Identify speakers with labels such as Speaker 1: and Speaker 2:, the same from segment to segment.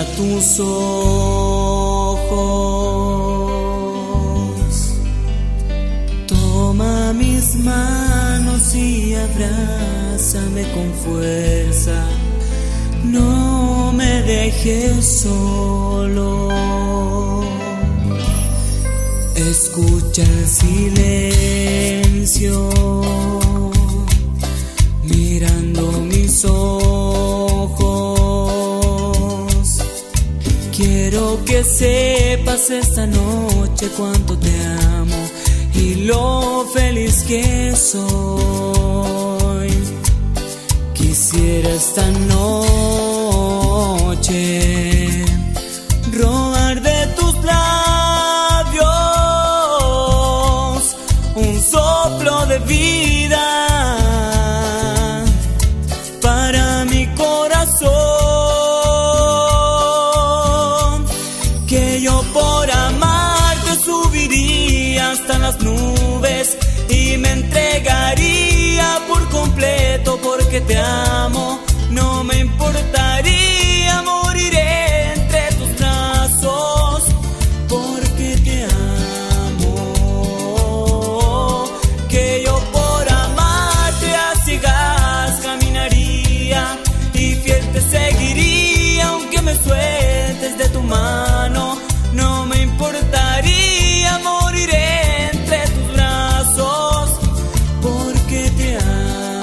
Speaker 1: tus ojos. Toma mis manos y abrázame con fuerza. No me dejes solo. Escucha el silencio, mirando mis ojos. Quiero que sepas esta noche cuánto te amo y lo feliz que soy. Quisiera esta noche robar de tus labios un soplo de vida para mi corazón, que yo por amarte subiría hasta las nubes y me entregaría por completo porque te amo. No me importaría morir entre tus brazos porque te amo, que yo por amarte a ciegas caminaría y fiel te seguiría aunque me sueltes de tu mano. No me importaría morir entre tus brazos porque te amo.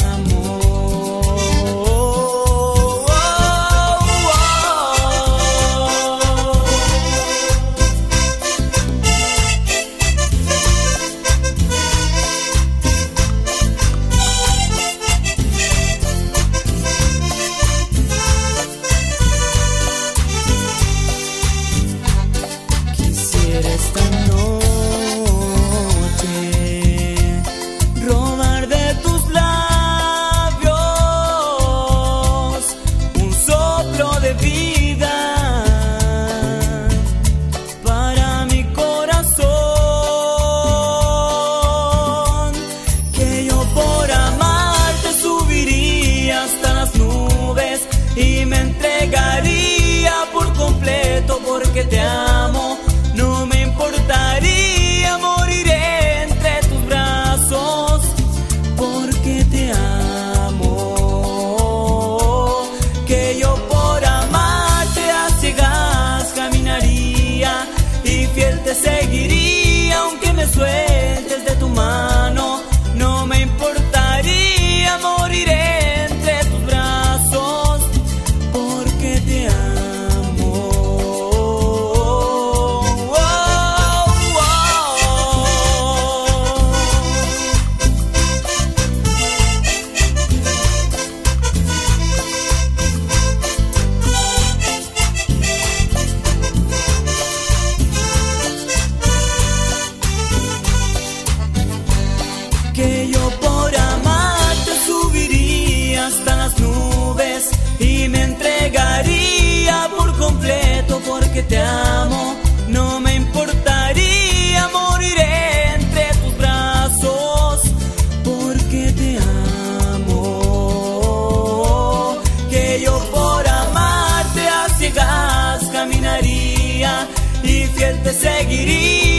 Speaker 1: Esta noche robar de tus labios un soplo de vida para mi corazón, que yo por amarte subiría hasta las nubes y me entregaría por completo porque te amo. No me importaría morir entre tus brazos porque te amo, que yo por amarte a ciegas caminaría y fiel te seguiría aunque me sueltes de tu mano. No me importaría morir entre tus brazos porque te amo. Que yo por amarte subiría hasta las nubes y me entregaría por completo porque te amo. No me importaría morir entre tus brazos porque te amo, que yo por amarte a ciegas caminaría y fiel te seguiría